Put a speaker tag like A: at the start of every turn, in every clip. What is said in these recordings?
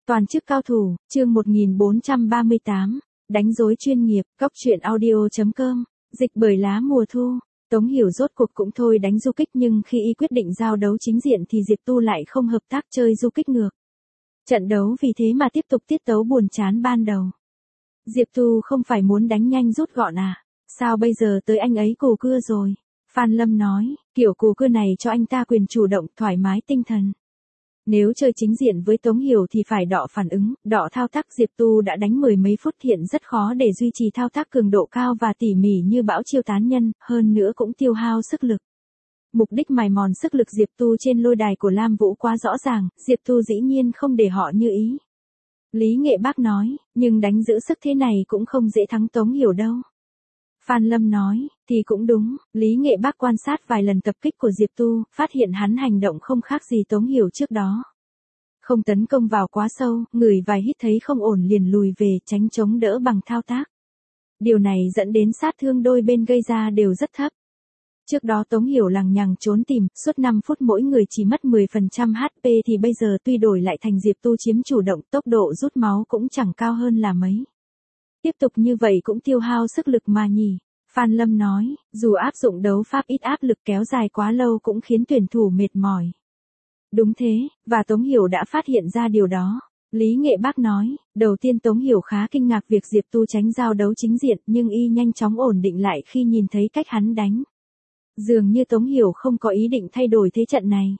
A: Toàn chức cao thủ, chương 1438, đánh rối chuyên nghiệp, góc truyện audio.com, dịch bởi lá mùa thu. Tống Hiểu rốt cuộc cũng thôi đánh du kích, nhưng khi y quyết định giao đấu chính diện thì Diệp Tu lại không hợp tác chơi du kích ngược. Trận đấu vì thế mà tiếp tục tiết tấu buồn chán ban đầu. Diệp Tu không phải muốn đánh nhanh rút gọn à? Sao bây giờ tới anh ấy cù cưa rồi? Phan Lâm nói, kiểu cù cưa này cho anh ta quyền chủ động, thoải mái tinh thần. Nếu chơi chính diện với Tống Hiểu thì phải đọ phản ứng, đọ thao tác. Diệp Tu đã đánh mười mấy phút, hiện rất khó để duy trì thao tác cường độ cao và tỉ mỉ như bão chiêu tán nhân, hơn nữa cũng tiêu hao sức lực. Mục đích mài mòn sức lực Diệp Tu trên lôi đài của Lam Vũ quá rõ ràng, Diệp Tu dĩ nhiên không để họ như ý. Lý Nghệ Bác nói, nhưng đánh giữ sức thế này cũng không dễ thắng Tống Hiểu đâu. Phan Lâm nói, thì cũng đúng. Lý Nghệ Bác quan sát vài lần tập kích của Diệp Tu, phát hiện hắn hành động không khác gì Tống Hiểu trước đó. Không tấn công vào quá sâu, ngửi vài hít thấy không ổn liền lùi về, tránh chống đỡ bằng thao tác. Điều này dẫn đến sát thương đôi bên gây ra đều rất thấp. Trước đó Tống Hiểu lằng nhằng trốn tìm, suốt 5 phút mỗi người chỉ mất 10% HP thì bây giờ tuy đổi lại thành Diệp Tu chiếm chủ động, tốc độ rút máu cũng chẳng cao hơn là mấy. Tiếp tục như vậy cũng tiêu hao sức lực mà nhỉ. Phan Lâm nói, dù áp dụng đấu pháp ít áp lực kéo dài quá lâu cũng khiến tuyển thủ mệt mỏi. Đúng thế, và Tống Hiểu đã phát hiện ra điều đó. Lý Nghệ Bác nói, đầu tiên Tống Hiểu khá kinh ngạc việc Diệp Tu tránh giao đấu chính diện, nhưng y nhanh chóng ổn định lại khi nhìn thấy cách hắn đánh. Dường như Tống Hiểu không có ý định thay đổi thế trận này.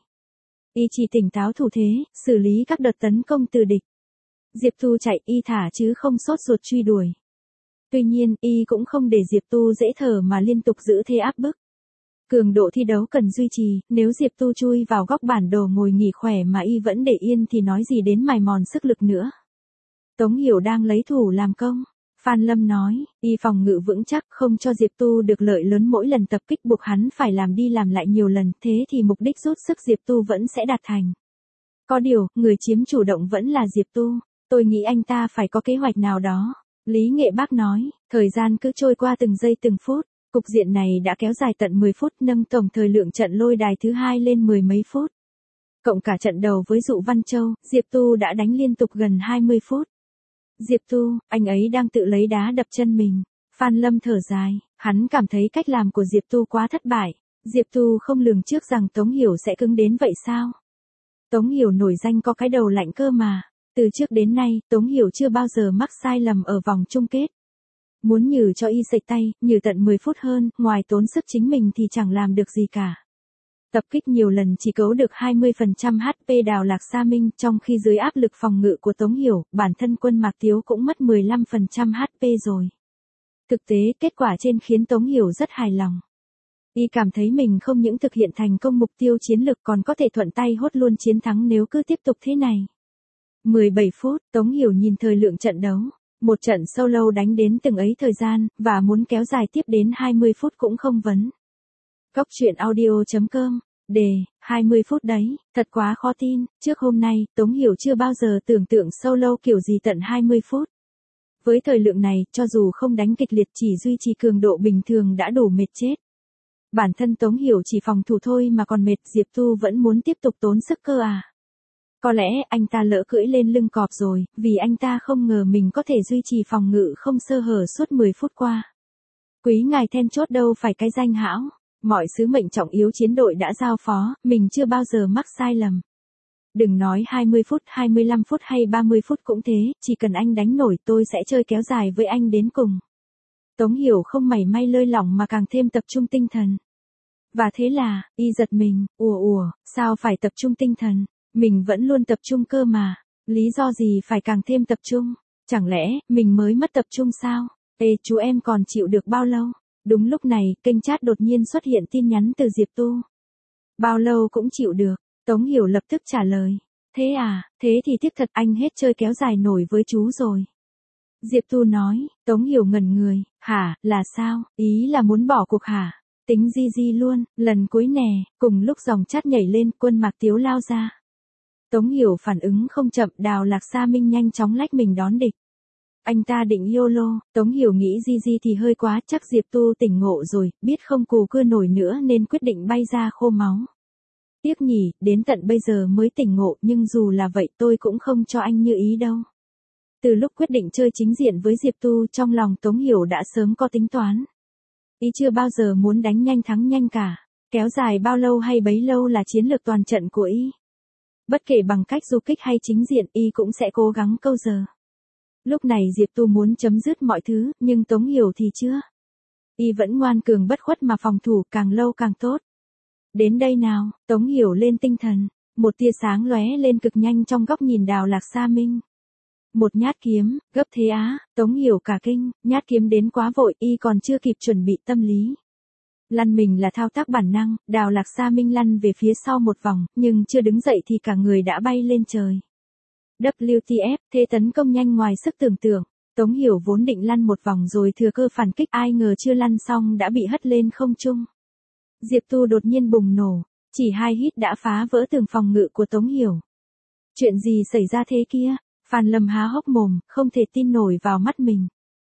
A: Y chỉ tỉnh táo thủ thế, xử lý các đợt tấn công từ địch. Diệp Tu chạy y thả chứ không sốt ruột truy đuổi. Tuy nhiên, y cũng không để Diệp Tu dễ thở mà liên tục giữ thế áp bức. Cường độ thi đấu cần duy trì, nếu Diệp Tu chui vào góc bản đồ ngồi nghỉ khỏe mà y vẫn để yên thì nói gì đến mài mòn sức lực nữa. Tống Hiểu đang lấy thủ làm công. Phan Lâm nói, y phòng ngự vững chắc không cho Diệp Tu được lợi lớn, mỗi lần tập kích buộc hắn phải làm đi làm lại nhiều lần, thế thì mục đích rút sức Diệp Tu vẫn sẽ đạt thành. Có điều, người chiếm chủ động vẫn là Diệp Tu. Tôi nghĩ anh ta phải có kế hoạch nào đó. Lý Nghệ Bác nói, thời gian cứ trôi qua từng giây từng phút, cục diện này đã kéo dài tận 10 phút, nâng tổng thời lượng trận lôi đài thứ hai lên mười mấy phút. Cộng cả trận đầu với Dụ Văn Châu, Diệp Tu đã đánh liên tục gần 20 phút. Diệp Tu, anh ấy đang tự lấy đá đập chân mình. Phan Lâm thở dài, hắn cảm thấy cách làm của Diệp Tu quá thất bại. Diệp Tu không lường trước rằng Tống Hiểu sẽ cứng đến vậy sao? Tống Hiểu nổi danh có cái đầu lạnh cơ mà. Từ trước đến nay, Tống Hiểu chưa bao giờ mắc sai lầm ở vòng chung kết. Muốn nhử cho y sạch tay, nhử tận 10 phút hơn, ngoài tốn sức chính mình thì chẳng làm được gì cả. Tập kích nhiều lần chỉ cấu được 20% HP Đào Lạc Sa Minh, trong khi dưới áp lực phòng ngự của Tống Hiểu, bản thân Quân Mạc Tiếu cũng mất 15% HP rồi. Thực tế, kết quả trên khiến Tống Hiểu rất hài lòng. Y cảm thấy mình không những thực hiện thành công mục tiêu chiến lược còn có thể thuận tay hốt luôn chiến thắng nếu cứ tiếp tục thế này. 17 phút, Tống Hiểu nhìn thời lượng trận đấu. Một trận solo đánh đến từng ấy thời gian, và muốn kéo dài tiếp đến 20 phút cũng không vấn. Góc truyện audio.com, đề, 20 phút đấy, thật quá khó tin. Trước hôm nay, Tống Hiểu chưa bao giờ tưởng tượng solo kiểu gì tận 20 phút. Với thời lượng này, cho dù không đánh kịch liệt chỉ duy trì cường độ bình thường đã đủ mệt chết. Bản thân Tống Hiểu chỉ phòng thủ thôi mà còn mệt, Diệp Tu vẫn muốn tiếp tục tốn sức cơ à. Có lẽ anh ta lỡ cưỡi lên lưng cọp rồi, vì anh ta không ngờ mình có thể duy trì phòng ngự không sơ hở suốt 10 phút qua. Quý ngài then chốt đâu phải cái danh hão. Mọi sứ mệnh trọng yếu chiến đội đã giao phó, mình chưa bao giờ mắc sai lầm. Đừng nói 20 phút, 25 phút hay 30 phút cũng thế, chỉ cần anh đánh nổi tôi sẽ chơi kéo dài với anh đến cùng. Tống Hiểu không mảy may lơi lỏng mà càng thêm tập trung tinh thần. Và thế là, y giật mình, sao phải tập trung tinh thần? Mình vẫn luôn tập trung cơ mà. Lý do gì phải càng thêm tập trung? Chẳng lẽ, mình mới mất tập trung sao? Ê chú em còn chịu được bao lâu? Đúng lúc này, kênh chat đột nhiên xuất hiện tin nhắn từ Diệp Tu. Bao lâu cũng chịu được. Tống Hiểu lập tức trả lời. Thế à, thế thì tiếc thật, anh hết chơi kéo dài nổi với chú rồi. Diệp Tu nói. Tống Hiểu ngẩn người. Hả, là sao? Ý là muốn bỏ cuộc hả? Tính di luôn, lần cuối nè. Cùng lúc dòng chat nhảy lên, Quân Mạc Tiếu lao ra. Tống Hiểu phản ứng không chậm, Đào Lạc Sa Minh nhanh chóng lách mình đón địch. Anh ta định YOLO, Tống Hiểu nghĩ di thì hơi quá, chắc Diệp Tu tỉnh ngộ rồi, biết không cù cưa nổi nữa nên quyết định bay ra khô máu. Tiếc nhỉ, đến tận bây giờ mới tỉnh ngộ, nhưng dù là vậy tôi cũng không cho anh như ý đâu. Từ lúc quyết định chơi chính diện với Diệp Tu, trong lòng Tống Hiểu đã sớm có tính toán. Y chưa bao giờ muốn đánh nhanh thắng nhanh cả. Kéo dài bao lâu hay bấy lâu là chiến lược toàn trận của Y. Bất kể bằng cách du kích hay chính diện, Y cũng sẽ cố gắng câu giờ. Lúc này Diệp Tu muốn chấm dứt mọi thứ, nhưng Tống Hiểu thì chưa. Y vẫn ngoan cường bất khuất mà phòng thủ, càng lâu càng tốt. Đến đây nào, Tống Hiểu lên tinh thần. Một tia sáng lóe lên cực nhanh trong góc nhìn Đào Lạc Sa Minh. Một nhát kiếm, gấp thế á, Tống Hiểu cả kinh, nhát kiếm đến quá vội, Y còn chưa kịp chuẩn bị tâm lý. Lăn mình là thao tác bản năng, Đào Lạc Sa Minh lăn về phía sau một vòng, nhưng chưa đứng dậy thì cả người đã bay lên trời. WTF, thế tấn công nhanh ngoài sức tưởng tượng. Tống Hiểu vốn định lăn một vòng rồi thừa cơ phản kích, ai ngờ chưa lăn xong đã bị hất lên không trung. Diệp Tu đột nhiên bùng nổ, chỉ 2 hit đã phá vỡ tường phòng ngự của Tống Hiểu. Chuyện gì xảy ra thế kia? Phan Lâm há hốc mồm, không thể tin nổi vào mắt mình.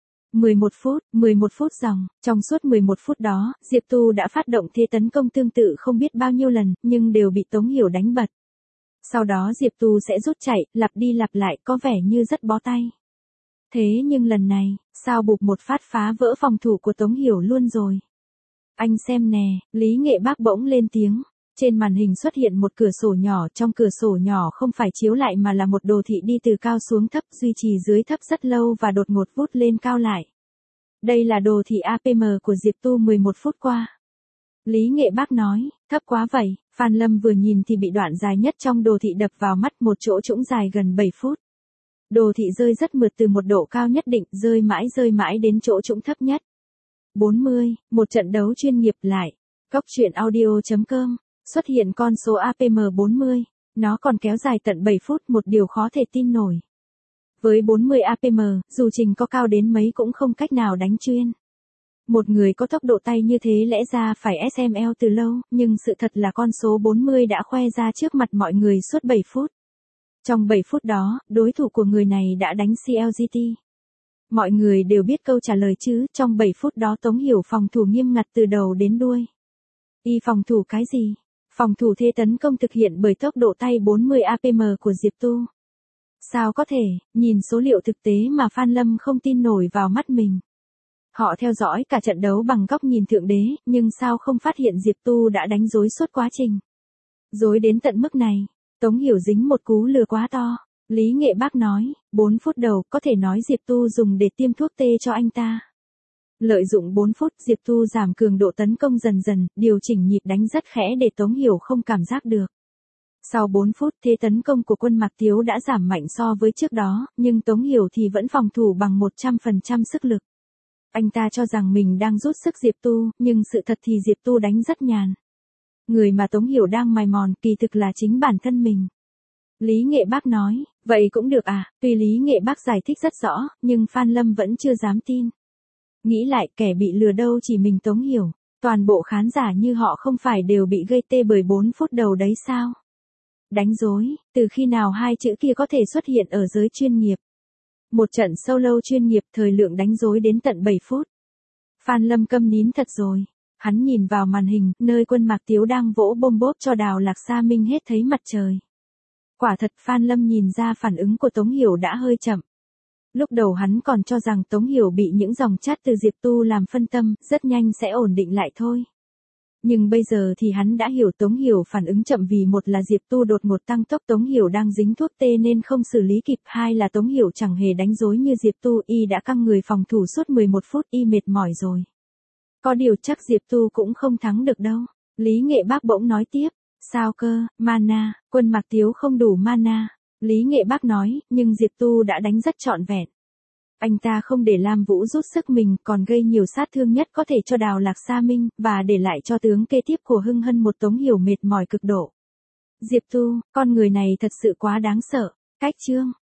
A: 11 phút dòng, trong suốt 11 phút đó, Diệp Tu đã phát động thế tấn công tương tự không biết bao nhiêu lần, nhưng đều bị Tống Hiểu đánh bật. Sau đó Diệp Tu sẽ rút chạy, lặp đi lặp lại, có vẻ như rất bó tay. Thế nhưng lần này, sao bụp một phát phá vỡ phòng thủ của Tống Hiểu luôn rồi. Anh xem nè, Lý Nghệ Bác bỗng lên tiếng. Trên màn hình xuất hiện một cửa sổ nhỏ, trong cửa sổ nhỏ không phải chiếu lại mà là một đồ thị đi từ cao xuống thấp, duy trì dưới thấp rất lâu và đột ngột vút lên cao lại. Đây là đồ thị APM của Diệp Tu 11 phút qua. Lý Nghệ Bác nói, thấp quá vậy. Phan Lâm vừa nhìn thì bị đoạn dài nhất trong đồ thị đập vào mắt, một chỗ trũng dài gần 7 phút. Đồ thị rơi rất mượt từ một độ cao nhất định, rơi mãi đến chỗ trũng thấp nhất. 40, một trận đấu chuyên nghiệp lại. Góc truyện audio.com, xuất hiện con số APM 40, nó còn kéo dài tận 7 phút, một điều khó thể tin nổi. Với 40 APM, dù trình có cao đến mấy cũng không cách nào đánh chuyên. Một người có tốc độ tay như thế lẽ ra phải SML từ lâu, nhưng sự thật là con số 40 đã khoe ra trước mặt mọi người suốt 7 phút. Trong 7 phút đó, đối thủ của người này đã đánh CLGT. Mọi người đều biết câu trả lời chứ, trong 7 phút đó Tống Hiểu phòng thủ nghiêm ngặt từ đầu đến đuôi. Y phòng thủ cái gì? Phòng thủ thế tấn công thực hiện bởi tốc độ tay 40 APM của Diệp Tu. Sao có thể, nhìn số liệu thực tế mà Phan Lâm không tin nổi vào mắt mình. Họ theo dõi cả trận đấu bằng góc nhìn thượng đế, nhưng sao không phát hiện Diệp Tu đã đánh rối suốt quá trình. Rối đến tận mức này, Tống Hiểu dính một cú lừa quá to. Lý Nghệ Bác nói, 4 phút đầu có thể nói Diệp Tu dùng để tiêm thuốc tê cho anh ta. Lợi dụng 4 phút, Diệp Tu giảm cường độ tấn công dần dần, điều chỉnh nhịp đánh rất khẽ để Tống Hiểu không cảm giác được. Sau 4 phút, thế tấn công của quân Mạc Tiếu đã giảm mạnh so với trước đó, nhưng Tống Hiểu thì vẫn phòng thủ bằng 100% sức lực. Anh ta cho rằng mình đang rút sức Diệp Tu, nhưng sự thật thì Diệp Tu đánh rất nhàn. Người mà Tống Hiểu đang mài mòn kỳ thực là chính bản thân mình. Lý Nghệ Bác nói, vậy cũng được à, tuy Lý Nghệ Bác giải thích rất rõ, nhưng Phan Lâm vẫn chưa dám tin. Nghĩ lại, kẻ bị lừa đâu chỉ mình Tống Hiểu, toàn bộ khán giả như họ không phải đều bị gây tê bởi 4 phút đầu đấy sao? Đánh rối, từ khi nào hai chữ kia có thể xuất hiện ở giới chuyên nghiệp? Một trận solo chuyên nghiệp, thời lượng đánh rối đến tận 7 phút. Phan Lâm câm nín thật rồi. Hắn nhìn vào màn hình, nơi quân Mạc Tiếu đang vỗ bôm bốp cho Đào Lạc Sa Minh hết thấy mặt trời. Quả thật Phan Lâm nhìn ra phản ứng của Tống Hiểu đã hơi chậm. Lúc đầu hắn còn cho rằng Tống Hiểu bị những dòng chat từ Diệp Tu làm phân tâm, rất nhanh sẽ ổn định lại thôi. Nhưng bây giờ thì hắn đã hiểu Tống Hiểu phản ứng chậm vì một là Diệp Tu đột ngột tăng tốc, Tống Hiểu đang dính thuốc tê nên không xử lý kịp, hai là Tống Hiểu chẳng hề đánh rối như Diệp Tu, y đã căng người phòng thủ suốt 11 phút, y mệt mỏi rồi. Có điều chắc Diệp Tu cũng không thắng được đâu. Lý Nghệ Bác bỗng nói tiếp, sao cơ, mana, quân Mạc Tiếu không đủ mana. Lý Nghệ Bác nói, nhưng Diệp Tu đã đánh rất trọn vẹn. Anh ta không để Lam Vũ rút sức mình, còn gây nhiều sát thương nhất có thể cho Đào Lạc Sa Minh, và để lại cho tướng kế tiếp của Hưng Hân một Tống Hiểu mệt mỏi cực độ. Diệp Tu, con người này thật sự quá đáng sợ. Cách chương